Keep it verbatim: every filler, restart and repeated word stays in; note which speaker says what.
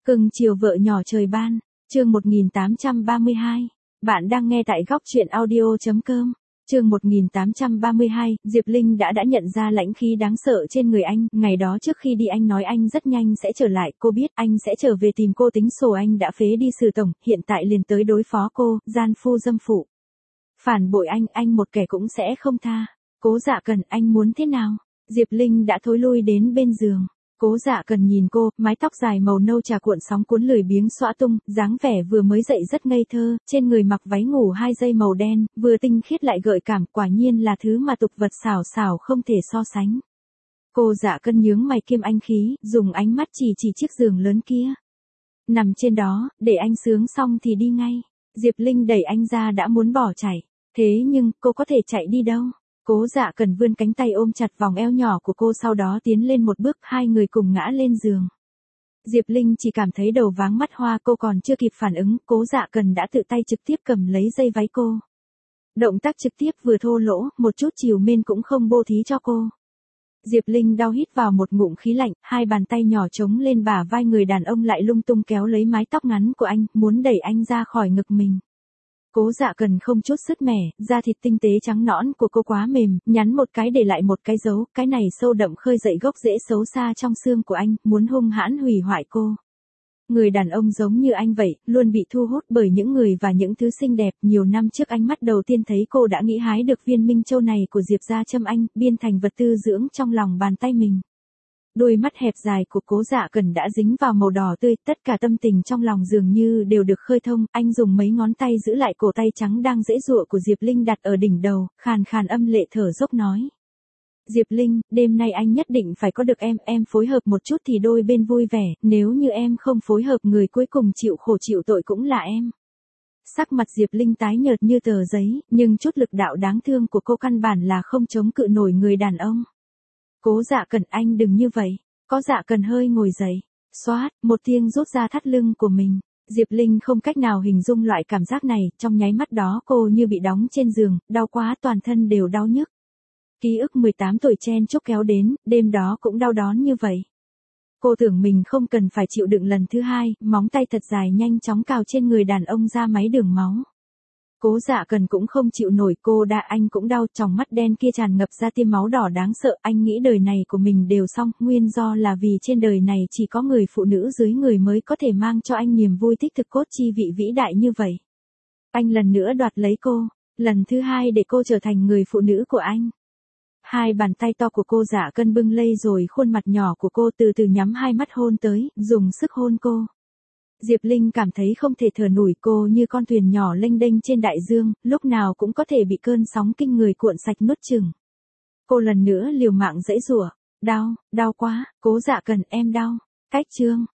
Speaker 1: Cưng chiều vợ nhỏ trời ban, chương một nghìn tám trăm ba mươi hai. Bạn đang nghe tại góc truyện audio.com. Chương một nghìn tám trăm ba mươi hai, Diệp Linh đã đã nhận ra lãnh khí đáng sợ trên người anh, ngày đó trước khi đi anh nói anh rất nhanh sẽ trở lại, cô biết anh sẽ trở về tìm cô, tính sổ anh đã phế đi Sử tổng, hiện tại liền tới đối phó cô, gian phu dâm phụ. Phản bội anh, anh một kẻ cũng sẽ không tha. Cố Dạ Cần, anh muốn thế nào? Diệp Linh đã thối lui đến bên giường. Cố Dạ Cần nhìn cô, mái tóc dài màu nâu trà cuộn sóng cuốn lười biếng xõa tung, dáng vẻ vừa mới dậy rất ngây thơ, trên người mặc váy ngủ hai dây màu đen, vừa tinh khiết lại gợi cảm, quả nhiên là thứ mà tục vật xảo xảo không thể so sánh. Cô Dạ Cần nhướng mày kiêm anh khí, dùng ánh mắt chỉ chỉ chiếc giường lớn kia. Nằm trên đó, để anh sướng xong thì đi ngay. Diệp Linh đẩy anh ra đã muốn bỏ chạy, thế nhưng cô có thể chạy đi đâu? Cố Dạ Cần vươn cánh tay ôm chặt vòng eo nhỏ của cô, sau đó tiến lên một bước, hai người cùng ngã lên giường. Diệp Linh chỉ cảm thấy đầu váng mắt hoa, cô còn chưa kịp phản ứng, Cố Dạ Cần đã tự tay trực tiếp cầm lấy dây váy cô. Động tác trực tiếp vừa thô lỗ, một chút chiều mến cũng không bô thí cho cô. Diệp Linh đau hít vào một ngụm khí lạnh, hai bàn tay nhỏ chống lên bả vai người đàn ông lại lung tung kéo lấy mái tóc ngắn của anh, muốn đẩy anh ra khỏi ngực mình. Cố Dạ Cần không chút sứt mẻ, da thịt tinh tế trắng nõn của cô quá mềm, nhắn một cái để lại một cái dấu, cái này sâu đậm khơi dậy gốc rễ xấu xa trong xương của anh, muốn hung hãn hủy hoại cô. Người đàn ông giống như anh vậy, luôn bị thu hút bởi những người và những thứ xinh đẹp, nhiều năm trước ánh mắt đầu tiên thấy cô đã nghĩ hái được viên minh châu này của Diệp gia Trâm anh, biên thành vật tư dưỡng trong lòng bàn tay mình. Đôi mắt hẹp dài của Cố Dạ Cần đã dính vào màu đỏ tươi, tất cả tâm tình trong lòng dường như đều được khơi thông, anh dùng mấy ngón tay giữ lại cổ tay trắng đang giãy giụa của Diệp Linh đặt ở đỉnh đầu, khàn khàn âm lệ thở dốc nói. Diệp Linh, đêm nay anh nhất định phải có được em, em phối hợp một chút thì đôi bên vui vẻ, nếu như em không phối hợp người cuối cùng chịu khổ chịu tội cũng là em. Sắc mặt Diệp Linh tái nhợt như tờ giấy, nhưng chút lực đạo đáng thương của cô căn bản là không chống cự nổi người đàn ông. Cố Dạ Cần, anh đừng như vậy. Có Dạ Cần hơi ngồi dậy, xoát, một tiếng rút ra thắt lưng của mình. Diệp Linh không cách nào hình dung loại cảm giác này, trong nháy mắt đó cô như bị đóng trên giường, đau quá, toàn thân đều đau nhức. Ký ức mười tám tuổi chen chúc kéo đến, đêm đó cũng đau đớn như vậy. Cô tưởng mình không cần phải chịu đựng lần thứ hai, móng tay thật dài nhanh chóng cào trên người đàn ông ra mấy đường máu. Cố Dạ Cần cũng không chịu nổi, cô đã anh cũng đau, tròng mắt đen kia tràn ngập ra tia máu đỏ đáng sợ, anh nghĩ đời này của mình đều xong, nguyên do là vì trên đời này chỉ có người phụ nữ dưới người mới có thể mang cho anh niềm vui thích thực cốt chi vị vĩ đại như vậy. Anh lần nữa đoạt lấy cô, lần thứ hai để cô trở thành người phụ nữ của anh. Hai bàn tay to của cô Dạ Cần bưng lây rồi khuôn mặt nhỏ của cô, từ từ nhắm hai mắt hôn tới, dùng sức hôn cô. Diệp Linh cảm thấy không thể thở nổi, cô như con thuyền nhỏ lênh đênh trên đại dương, lúc nào cũng có thể bị cơn sóng kinh người cuộn sạch nuốt chửng. Cô lần nữa liều mạng giãy giụa, đau, đau quá, Cố Dạ Cần, em đau. Cách chương,